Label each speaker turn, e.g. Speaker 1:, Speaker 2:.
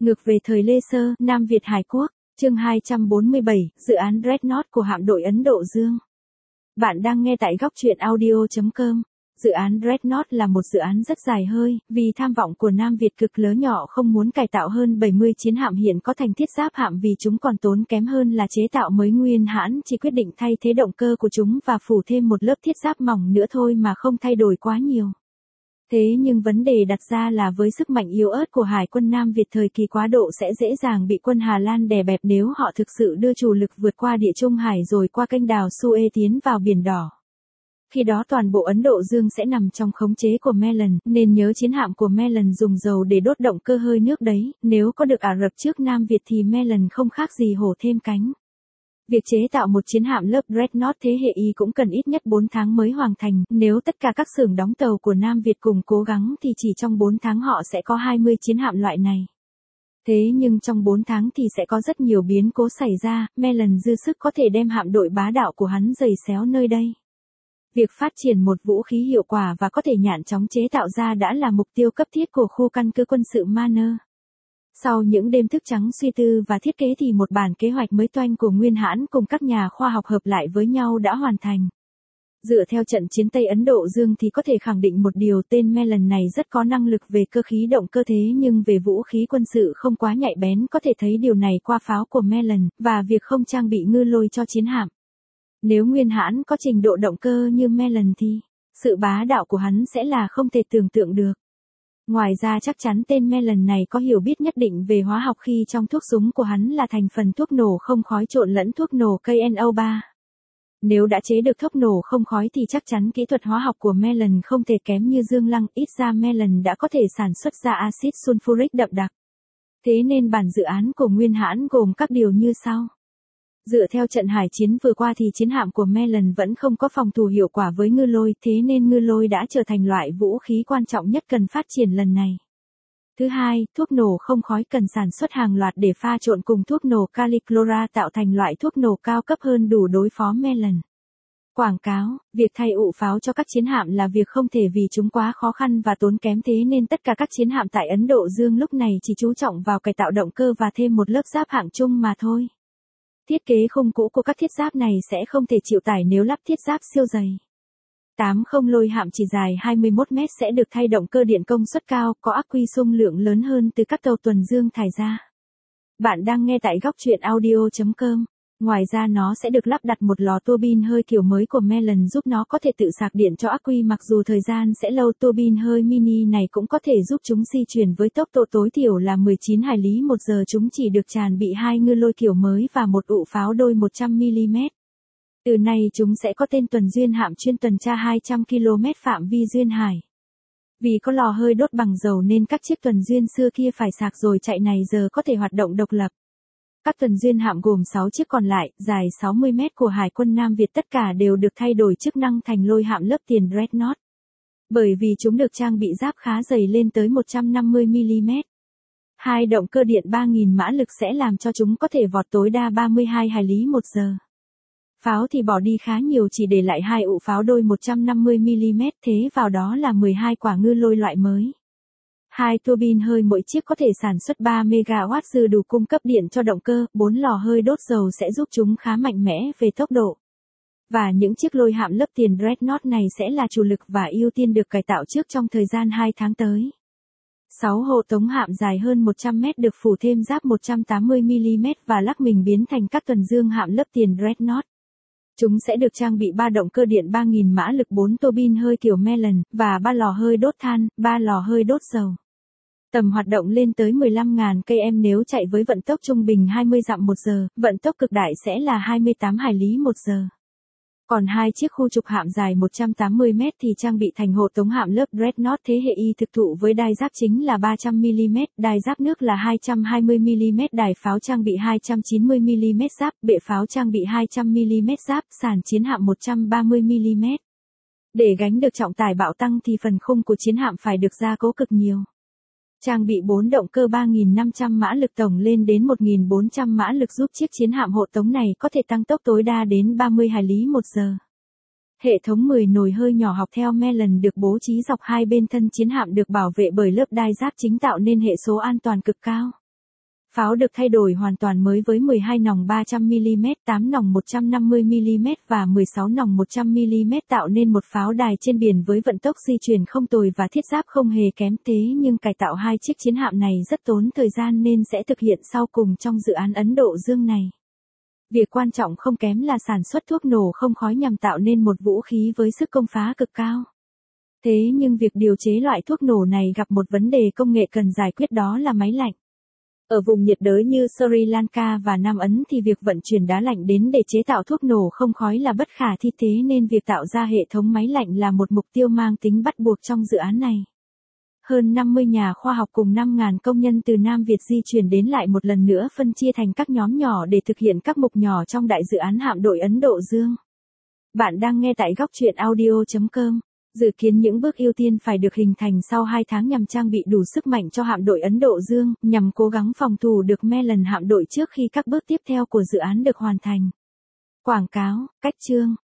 Speaker 1: Ngược về thời Lê Sơ, Nam Việt Hải Quốc, chương 247, dự án Dreadnought của hạm đội Ấn Độ Dương. Bạn đang nghe tại góc truyện audio.com. Dự án Dreadnought là một dự án rất dài hơi, vì tham vọng của Nam Việt cực lớn nhỏ không muốn cải tạo hơn 70 chiến hạm hiện có thành thiết giáp hạm vì chúng còn tốn kém hơn là chế tạo mới nguyên hãn, chỉ quyết định thay thế động cơ của chúng và phủ thêm một lớp thiết giáp mỏng nữa thôi mà không thay đổi quá nhiều. Thế nhưng vấn đề đặt ra là với sức mạnh yếu ớt của Hải quân Nam Việt thời kỳ quá độ sẽ dễ dàng bị quân Hà Lan đè bẹp nếu họ thực sự đưa chủ lực vượt qua Địa Trung Hải rồi qua kênh đào Suez tiến vào Biển Đỏ. Khi đó toàn bộ Ấn Độ Dương sẽ nằm trong khống chế của Mellon, nên nhớ chiến hạm của Mellon dùng dầu để đốt động cơ hơi nước đấy, nếu có được Ả Rập trước Nam Việt thì Mellon không khác gì hổ thêm cánh. Việc chế tạo một chiến hạm lớp Dreadnought thế hệ Y cũng cần ít nhất 4 tháng mới hoàn thành, nếu tất cả các xưởng đóng tàu của Nam Việt cùng cố gắng thì chỉ trong 4 tháng họ sẽ có 20 chiến hạm loại này. Thế nhưng trong 4 tháng thì sẽ có rất nhiều biến cố xảy ra, Mellon dư sức có thể đem hạm đội bá đạo của hắn giày xéo nơi đây. Việc phát triển một vũ khí hiệu quả và có thể nhạn chóng chế tạo ra đã là mục tiêu cấp thiết của khu căn cứ quân sự Manner. Sau những đêm thức trắng suy tư và thiết kế thì một bản kế hoạch mới toanh của Nguyên Hãn cùng các nhà khoa học hợp lại với nhau đã hoàn thành. Dựa theo trận chiến Tây Ấn Độ Dương thì có thể khẳng định một điều, tên Mellon này rất có năng lực về cơ khí động cơ thế nhưng về vũ khí quân sự không quá nhạy bén, có thể thấy điều này qua pháo của Mellon, và việc không trang bị ngư lôi cho chiến hạm. Nếu Nguyên Hãn có trình độ động cơ như Mellon thì sự bá đạo của hắn sẽ là không thể tưởng tượng được. Ngoài ra chắc chắn tên Mellon này có hiểu biết nhất định về hóa học khi trong thuốc súng của hắn là thành phần thuốc nổ không khói trộn lẫn thuốc nổ KNO3. Nếu đã chế được thuốc nổ không khói thì chắc chắn kỹ thuật hóa học của Mellon không thể kém như Dương Lăng, ít ra Mellon đã có thể sản xuất ra axit sulfuric đậm đặc. Thế nên bản dự án của Nguyên Hãn gồm các điều như sau. Dựa theo trận hải chiến vừa qua thì chiến hạm của Mellon vẫn không có phòng thủ hiệu quả với ngư lôi, thế nên ngư lôi đã trở thành loại vũ khí quan trọng nhất cần phát triển lần này. Thứ hai, thuốc nổ không khói cần sản xuất hàng loạt để pha trộn cùng thuốc nổ caliclora tạo thành loại thuốc nổ cao cấp hơn đủ đối phó Mellon. Quảng cáo, việc thay ụ pháo cho các chiến hạm là việc không thể vì chúng quá khó khăn và tốn kém, thế nên tất cả các chiến hạm tại Ấn Độ Dương lúc này chỉ chú trọng vào cải tạo động cơ và thêm một lớp giáp hạng chung mà thôi. Thiết kế khung cũ của các thiết giáp này sẽ không thể chịu tải nếu lắp thiết giáp siêu dày. 80 lôi hạm chỉ dài 21 mét sẽ được thay động cơ điện công suất cao, có ắc quy xung lượng lớn hơn từ các tàu tuần dương thải ra. Bạn đang nghe tại góc truyện audio.com. Ngoài ra nó sẽ được lắp đặt một lò tua bin hơi kiểu mới của Mellon giúp nó có thể tự sạc điện cho ắc quy, mặc dù thời gian sẽ lâu. Tua bin hơi mini này cũng có thể giúp chúng di chuyển với tốc độ tối thiểu là 19 hải lý một giờ. Chúng chỉ được tràn bị 2 ngư lôi kiểu mới và một ụ pháo đôi 100mm. Từ nay chúng sẽ có tên tuần duyên hạm chuyên tuần tra 200 km phạm vi duyên hải. Vì có lò hơi đốt bằng dầu nên các chiếc tuần duyên xưa kia phải sạc rồi chạy này giờ có thể hoạt động độc lập. Các tuần duyên hạm gồm 6 chiếc còn lại, dài 60 mét của Hải quân Nam Việt tất cả đều được thay đổi chức năng thành lôi hạm lớp tiền Dreadnought. Bởi vì chúng được trang bị giáp khá dày lên tới 150mm. Hai động cơ điện 3.000 mã lực sẽ làm cho chúng có thể vọt tối đa 32 hải lý một giờ. Pháo thì bỏ đi khá nhiều, chỉ để lại 2 ụ pháo đôi 150mm, thế vào đó là 12 quả ngư lôi loại mới. 2 tua bin hơi mỗi chiếc có thể sản xuất 3 MW dư đủ cung cấp điện cho động cơ, 4 lò hơi đốt dầu sẽ giúp chúng khá mạnh mẽ về tốc độ. Và những chiếc lôi hạm lớp tiền Dreadnought này sẽ là chủ lực và ưu tiên được cải tạo trước trong thời gian 2 tháng tới. 6 hộ tống hạm dài hơn 100 mét được phủ thêm giáp 180mm và lắc mình biến thành các tuần dương hạm lớp tiền Dreadnought. Chúng sẽ được trang bị 3 động cơ điện 3.000 mã lực, 4 tua bin hơi kiểu Mellon, và 3 lò hơi đốt than, 3 lò hơi đốt dầu. Tầm hoạt động lên tới 15.000 km nếu chạy với vận tốc trung bình 20 dặm một giờ, vận tốc cực đại sẽ là 28 hải lý một giờ. Còn 2 chiếc khu trục hạm dài 180 mét thì trang bị thành hộ tống hạm lớp Dreadnought thế hệ Y thực thụ với đai giáp chính là 300mm, đai giáp nước là 220mm, đài pháo trang bị 290mm giáp, bệ pháo trang bị 200mm giáp, sàn chiến hạm 130mm. Để gánh được trọng tải bạo tăng thì phần khung của chiến hạm phải được gia cố cực nhiều. Trang bị 4 động cơ 3.500 mã lực tổng lên đến 1.400 mã lực giúp chiếc chiến hạm hộ tống này có thể tăng tốc tối đa đến 30 hải lý một giờ. Hệ thống 10 nồi hơi nhỏ học theo Mellon được bố trí dọc hai bên thân chiến hạm được bảo vệ bởi lớp đai giáp chính tạo nên hệ số an toàn cực cao. Pháo được thay đổi hoàn toàn mới với 12 nòng 300mm, 8 nòng 150mm và 16 nòng 100mm tạo nên một pháo đài trên biển với vận tốc di chuyển không tồi và thiết giáp không hề kém. Thế nhưng cải tạo hai chiếc chiến hạm này rất tốn thời gian nên sẽ thực hiện sau cùng trong dự án Ấn Độ Dương này. Việc quan trọng không kém là sản xuất thuốc nổ không khói nhằm tạo nên một vũ khí với sức công phá cực cao. Thế nhưng việc điều chế loại thuốc nổ này gặp một vấn đề công nghệ cần giải quyết, đó là máy lạnh. Ở vùng nhiệt đới như Sri Lanka và Nam Ấn thì việc vận chuyển đá lạnh đến để chế tạo thuốc nổ không khói là bất khả thi, thế nên việc tạo ra hệ thống máy lạnh là một mục tiêu mang tính bắt buộc trong dự án này. Hơn 50 nhà khoa học cùng 5.000 công nhân từ Nam Việt di chuyển đến lại một lần nữa, phân chia thành các nhóm nhỏ để thực hiện các mục nhỏ trong đại dự án hạm đội Ấn Độ Dương. Bạn đang nghe tại góc truyện audio.com. Dự kiến những bước ưu tiên phải được hình thành sau 2 tháng nhằm trang bị đủ sức mạnh cho hạm đội Ấn Độ Dương, nhằm cố gắng phòng thủ được Mellon hạm đội trước khi các bước tiếp theo của dự án được hoàn thành. Quảng cáo, cách chương.